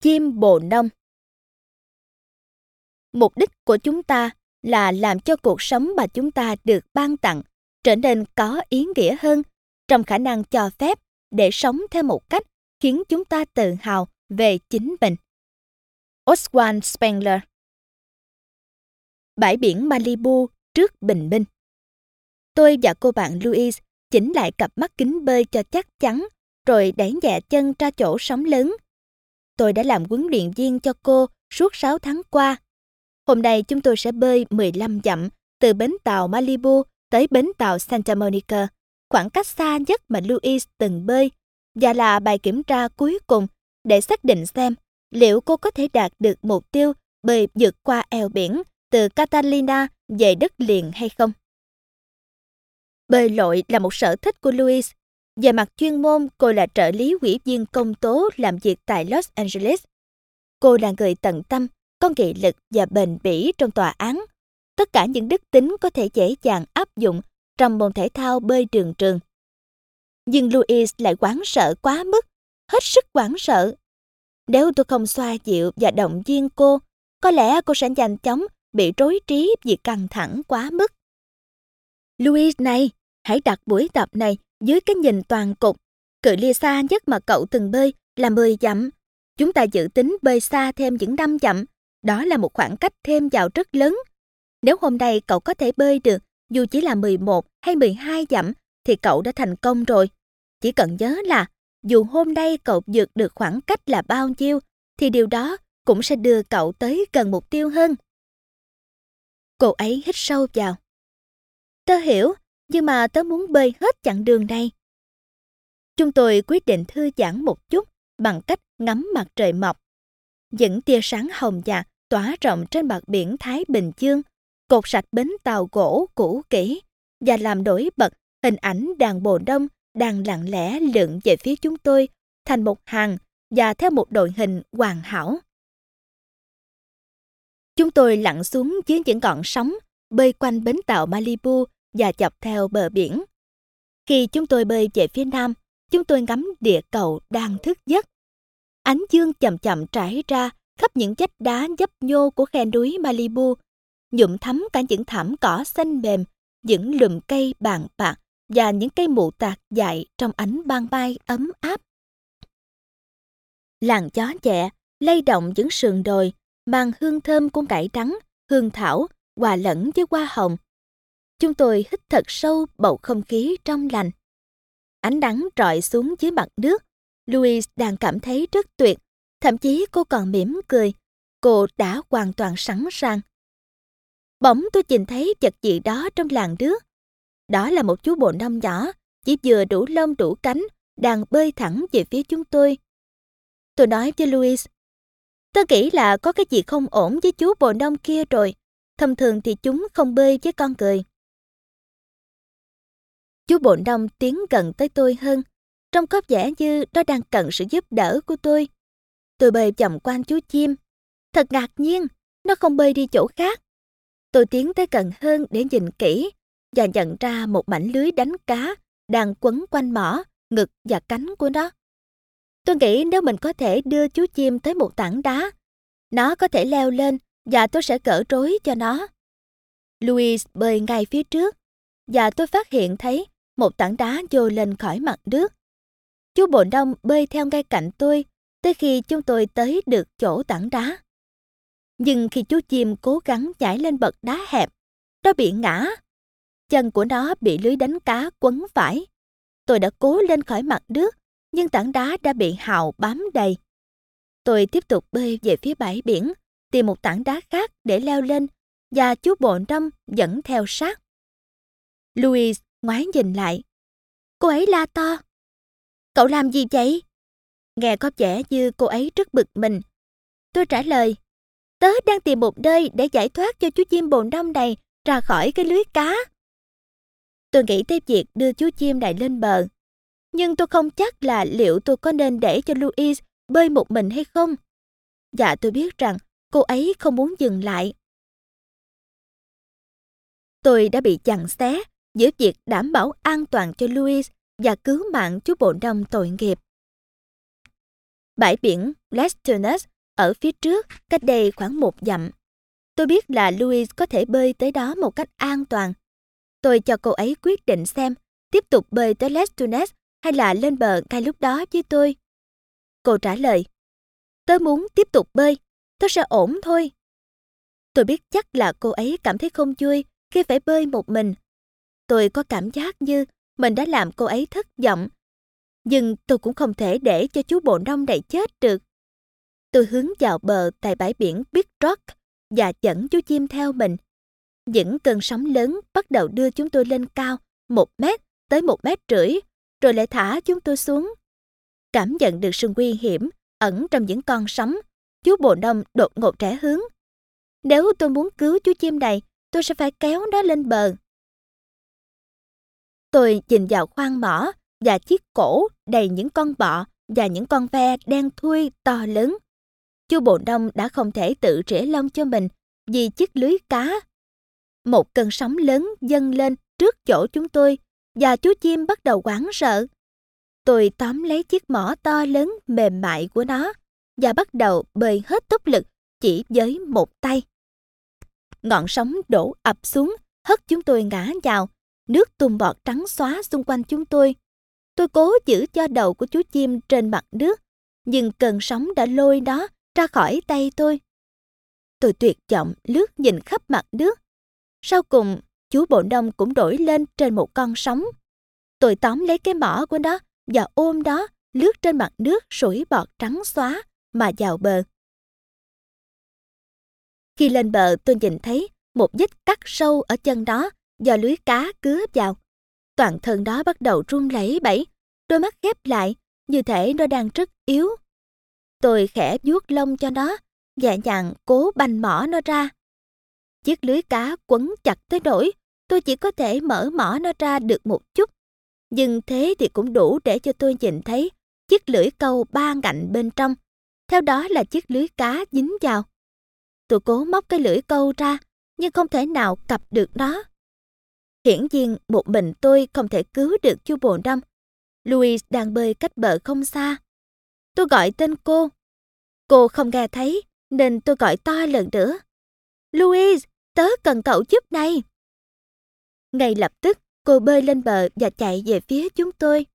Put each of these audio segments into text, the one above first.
Chim bồ nông. Mục đích của chúng ta là làm cho cuộc sống mà chúng ta được ban tặng trở nên có ý nghĩa hơn trong khả năng cho phép để sống theo một cách khiến chúng ta tự hào về chính mình. Oswald Spengler. Bãi biển Malibu trước bình minh. Tôi và cô bạn Louise chỉnh lại cặp mắt kính bơi cho chắc chắn, rồi đẩy nhẹ chân ra chỗ sóng lớn. Tôi đã làm huấn luyện viên cho cô suốt 6 tháng qua. Hôm nay chúng tôi sẽ bơi 15 dặm từ bến tàu Malibu tới bến tàu Santa Monica, khoảng cách xa nhất mà Louise từng bơi, và là bài kiểm tra cuối cùng để xác định xem liệu cô có thể đạt được mục tiêu bơi vượt qua eo biển từ Catalina về đất liền hay không. Bơi lội là một sở thích của Louise. Về mặt chuyên môn, cô là trợ lý ủy viên công tố làm việc tại Los Angeles. Cô là người tận tâm, có nghị lực và bền bỉ trong tòa án. Tất cả những đức tính có thể dễ dàng áp dụng trong môn thể thao bơi đường trường. Nhưng Louise lại hoảng sợ quá mức, hết sức hoảng sợ. Nếu tôi không xoa dịu và động viên cô, có lẽ cô sẽ nhanh chóng bị rối trí vì căng thẳng quá mức. Louise này, hãy đặt buổi tập này dưới cái nhìn toàn cục. Cự ly xa nhất mà cậu từng bơi là 10 dặm. Chúng ta dự tính bơi xa thêm những 5 dặm. Đó là một khoảng cách thêm vào rất lớn. Nếu hôm nay cậu có thể bơi được, dù chỉ là 11 hay 12 dặm, thì cậu đã thành công rồi. Chỉ cần nhớ là, dù hôm nay cậu vượt được khoảng cách là bao nhiêu, thì điều đó cũng sẽ đưa cậu tới gần mục tiêu hơn. Cô ấy hít sâu vào. Tớ hiểu, nhưng mà tớ muốn bơi hết chặng đường này. Chúng tôi quyết định thư giãn một chút bằng cách ngắm mặt trời mọc. Những tia sáng hồng nhạt tỏa rộng trên mặt biển Thái Bình Dương, cột sạch bến tàu gỗ cũ kỹ và làm nổi bật hình ảnh đàn bồ đông đang lặng lẽ lượn về phía chúng tôi thành một hàng và theo một đội hình hoàn hảo. Chúng tôi lặn xuống dưới những ngọn sóng, bơi quanh bến tàu Malibu và dọc theo bờ biển. Khi chúng tôi bơi về phía nam, chúng tôi ngắm địa cầu đang thức giấc. Ánh dương chậm chậm trải ra khắp những vách đá nhấp nhô của khe núi Malibu, nhuộm thắm cả những thảm cỏ xanh mềm, những lùm cây bàn bạc và những cây mụ tạc dại trong ánh ban mai ấm áp. Làn gió nhẹ lay động những sườn đồi, mang hương thơm của cải trắng, hương thảo hòa lẫn với hoa hồng. Chúng tôi hít thật sâu bầu không khí trong lành. Ánh nắng rọi xuống dưới mặt nước. Louise đang cảm thấy rất tuyệt. Thậm chí cô còn mỉm cười. Cô đã hoàn toàn sẵn sàng. Bỗng tôi nhìn thấy vật gì đó trong làn nước. Đó là một chú bồ nông nhỏ, chỉ vừa đủ lông đủ cánh, đang bơi thẳng về phía chúng tôi. Tôi nói với Louise, tớ nghĩ là có cái gì không ổn với chú bồ nông kia rồi. Thông thường thì chúng không bơi với con người. Chú bồ nông tiến gần tới tôi hơn, trông có vẻ như nó đang cần sự giúp đỡ của tôi. Tôi bơi vòng quanh chú chim. Thật ngạc nhiên, nó không bơi đi chỗ khác. Tôi tiến tới gần hơn để nhìn kỹ và nhận ra một mảnh lưới đánh cá đang quấn quanh mỏ, ngực và cánh của nó. Tôi nghĩ nếu mình có thể đưa chú chim tới một tảng đá, nó có thể leo lên và tôi sẽ gỡ rối cho nó. Louise bơi ngay phía trước và tôi phát hiện thấy một tảng đá nhô lên khỏi mặt nước. Chú bồ nông bơi theo ngay cạnh tôi tới khi chúng tôi tới được chỗ tảng đá. Nhưng khi chú chim cố gắng nhảy lên bậc đá hẹp, nó bị ngã. Chân của nó bị lưới đánh cá quấn phải. Tôi đã cố lên khỏi mặt nước, nhưng tảng đá đã bị hào bám đầy. Tôi tiếp tục bơi về phía bãi biển, tìm một tảng đá khác để leo lên, và chú bồ nông vẫn theo sát. Louise ngoái nhìn lại. Cô ấy la to. Cậu làm gì vậy? Nghe có vẻ như cô ấy rất bực mình. Tôi trả lời, tớ đang tìm một nơi để giải thoát cho chú chim bồ nông này ra khỏi cái lưới cá. Tôi nghĩ tới việc đưa chú chim này lên bờ. Nhưng tôi không chắc là liệu tôi có nên để cho Louise bơi một mình hay không. Dạ tôi biết rằng cô ấy không muốn dừng lại. Tôi đã bị giằng xé giữa việc đảm bảo an toàn cho Louise và cứu mạng chú bồ nông tội nghiệp. Bãi biển Las Tunas ở phía trước, cách đây khoảng 1 dặm. Tôi biết là Louise có thể bơi tới đó một cách an toàn. Tôi cho cô ấy quyết định xem tiếp tục bơi tới Les Tunes hay là lên bờ ngay lúc đó với tôi. Cô trả lời, tớ muốn tiếp tục bơi, tớ sẽ ổn thôi. Tôi biết chắc là cô ấy cảm thấy không vui khi phải bơi một mình. Tôi có cảm giác như mình đã làm cô ấy thất vọng. Nhưng tôi cũng không thể để cho chú bồ nông này chết được. Tôi hướng vào bờ tại bãi biển Big Rock và dẫn chú chim theo mình. Những cơn sóng lớn bắt đầu đưa chúng tôi lên cao 1 mét tới 1,5 mét, rồi lại thả chúng tôi xuống. Cảm nhận được sự nguy hiểm ẩn trong những con sóng, chú bồ nông đột ngột rẽ hướng. Nếu tôi muốn cứu chú chim này, tôi sẽ phải kéo nó lên bờ. Tôi nhìn vào khoang mỏ và chiếc cổ đầy những con bọ và những con ve đen thui to lớn. Chú bồ nông đã không thể tự rỉa lông cho mình vì chiếc lưới cá. Một cơn sóng lớn dâng lên trước chỗ chúng tôi và chú chim bắt đầu hoảng sợ. Tôi tóm lấy chiếc mỏ to lớn mềm mại của nó và bắt đầu bơi hết tốc lực chỉ với một tay. Ngọn sóng đổ ập xuống, hất chúng tôi ngã vào, nước tuôn bọt trắng xóa xung quanh chúng tôi. Tôi cố giữ cho đầu của chú chim trên mặt nước, nhưng cơn sóng đã lôi nó ra khỏi tay tôi. Tôi tuyệt vọng lướt nhìn khắp mặt nước. Sau cùng, chú bồ nông cũng nổi lên trên một con sóng. Tôi tóm lấy cái mỏ của nó và ôm đó lướt trên mặt nước sủi bọt trắng xóa mà vào bờ. Khi lên bờ, tôi nhìn thấy một vết cắt sâu ở chân đó do lưới cá cứa vào. Toàn thân đó bắt đầu run lẩy bẩy, đôi mắt khép lại như thể nó đang rất yếu. Tôi khẽ vuốt lông cho nó, nhẹ nhàng cố banh mỏ nó ra. Chiếc lưới cá quấn chặt tới nỗi tôi chỉ có thể mở mỏ nó ra được một chút. Nhưng thế thì cũng đủ để cho tôi nhìn thấy chiếc lưỡi câu 3 ngạnh bên trong. Theo đó là chiếc lưới cá dính vào. Tôi cố móc cái lưỡi câu ra, nhưng không thể nào cặp được nó. Hiển nhiên một mình tôi không thể cứu được chú bồ nông. Louise đang bơi cách bờ không xa. Tôi gọi tên cô. Cô không nghe thấy, nên tôi gọi to lần nữa. Louise, tớ cần cậu giúp này. Ngay lập tức, cô bơi lên bờ và chạy về phía chúng tôi.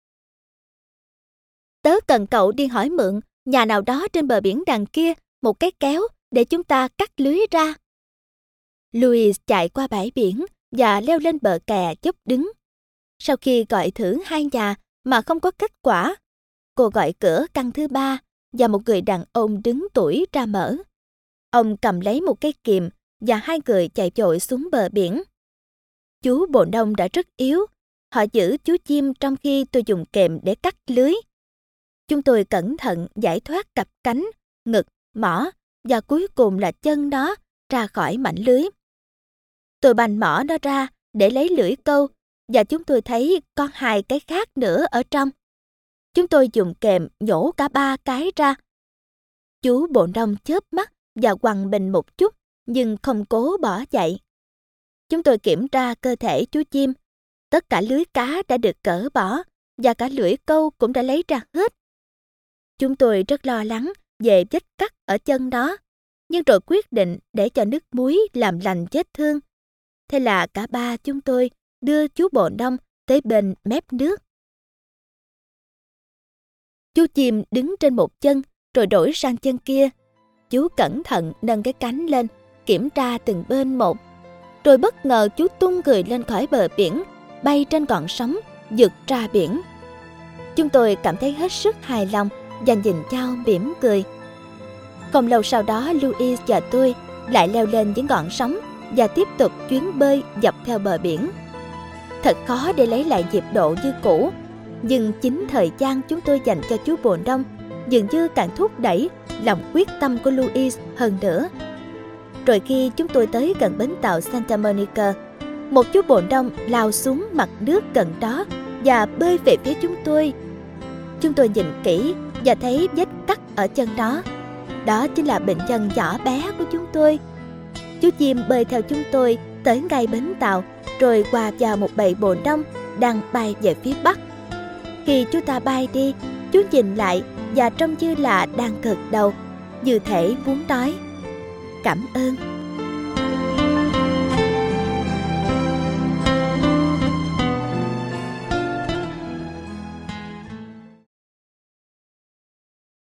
Tớ cần cậu đi hỏi mượn nhà nào đó trên bờ biển đằng kia một cái kéo để chúng ta cắt lưới ra. Louise chạy qua bãi biển và leo lên bờ kè dốc đứng. Sau khi gọi thử 2 nhà mà không có kết quả, cô gọi cửa căn thứ 3 và một người đàn ông đứng tuổi ra mở. Ông cầm lấy một cái kìm và 2 người chạy vội xuống bờ biển. Chú bồ nông đã rất yếu. Họ giữ chú chim trong khi tôi dùng kềm để cắt lưới. Chúng tôi cẩn thận giải thoát cặp cánh, ngực, mỏ và cuối cùng là chân nó ra khỏi mảnh lưới. Tôi bành mỏ nó ra để lấy lưỡi câu và chúng tôi thấy còn 2 cái khác nữa ở trong. Chúng tôi dùng kềm nhổ cả 3 cái ra. Chú bồ nông chớp mắt và quằn mình một chút nhưng không cố bỏ chạy. Chúng tôi kiểm tra cơ thể chú chim. Tất cả lưới cá đã được cởi bỏ và cả lưỡi câu cũng đã lấy ra hết. Chúng tôi rất lo lắng về vết cắt ở chân đó, nhưng rồi quyết định để cho nước muối làm lành vết thương. Thế là cả 3 chúng tôi đưa chú bồ nông tới bên mép nước. Chú chim đứng trên một chân rồi đổi sang chân kia. Chú cẩn thận nâng cái cánh lên, kiểm tra từng bên một. Rồi bất ngờ chú tung người lên khỏi bờ biển, bay trên ngọn sóng, vượt ra biển. Chúng tôi cảm thấy hết sức hài lòng và nhìn nhau mỉm cười. Không lâu sau đó, Louise và tôi lại leo lên những ngọn sóng và tiếp tục chuyến bơi dọc theo bờ biển. Thật khó để lấy lại nhịp độ như cũ, nhưng chính thời gian chúng tôi dành cho chú bồ nông dường như càng thúc đẩy lòng quyết tâm của Louise hơn nữa. Rồi khi chúng tôi tới gần bến tàu Santa Monica, một chú bồ nông lao xuống mặt nước gần đó và bơi về phía chúng tôi. Chúng tôi nhìn kỹ và thấy vết cắt ở chân đó. Đó chính là bệnh nhân nhỏ bé của chúng tôi. Chú chim bơi theo chúng tôi tới ngay bến tàu, rồi hòa vào một bầy bồ nông đang bay về phía bắc. Khi chúng ta bay đi, chú nhìn lại và trông như là đang gật đầu. như thể muốn nói cảm ơn.